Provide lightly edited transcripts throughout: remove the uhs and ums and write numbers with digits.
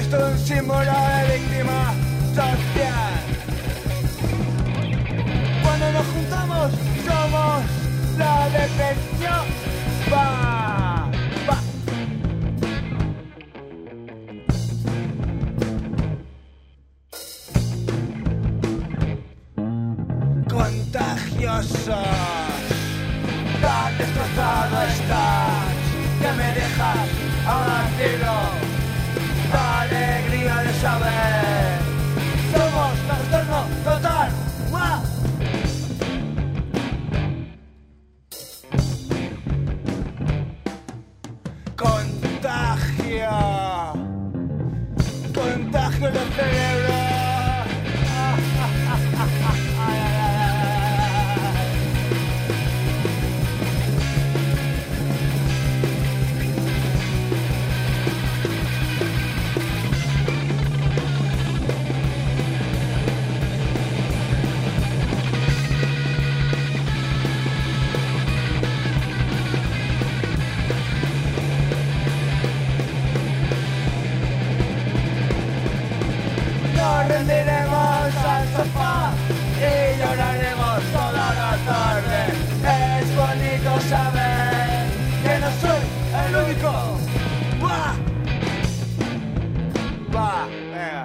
todo un símbolo de víctima social. Cuando nos juntamos somos la decepción. Va, va. Contagiosos, tan destrozado estás que me dejas abatido. La alegría de saber somos trastorno total. ¡Guau! Contagio, contagio del cerebro. Nos rendiremos al sofá y lloraremos toda la tarde. Es bonito saber que no soy el único. ¡Buah! ¡Buah! Venga.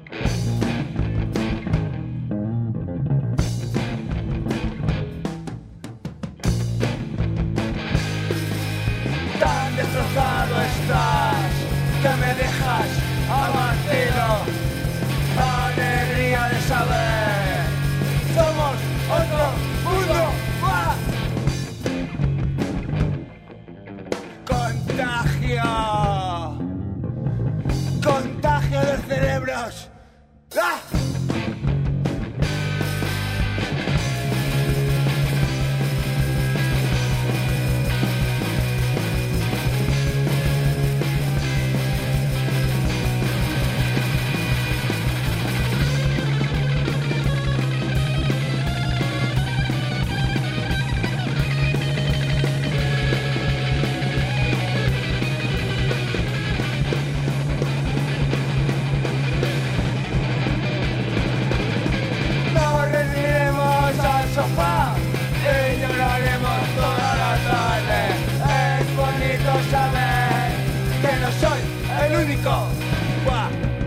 Tan destrozado estás que me dejas abatido. Alegría de saber somos otro mundo. ¡Buah! Contagio, contagio de cerebros. ¡Ah! Sofá y lloraremos toda la tarde. Es bonito saber que no soy el único. ¡Buah!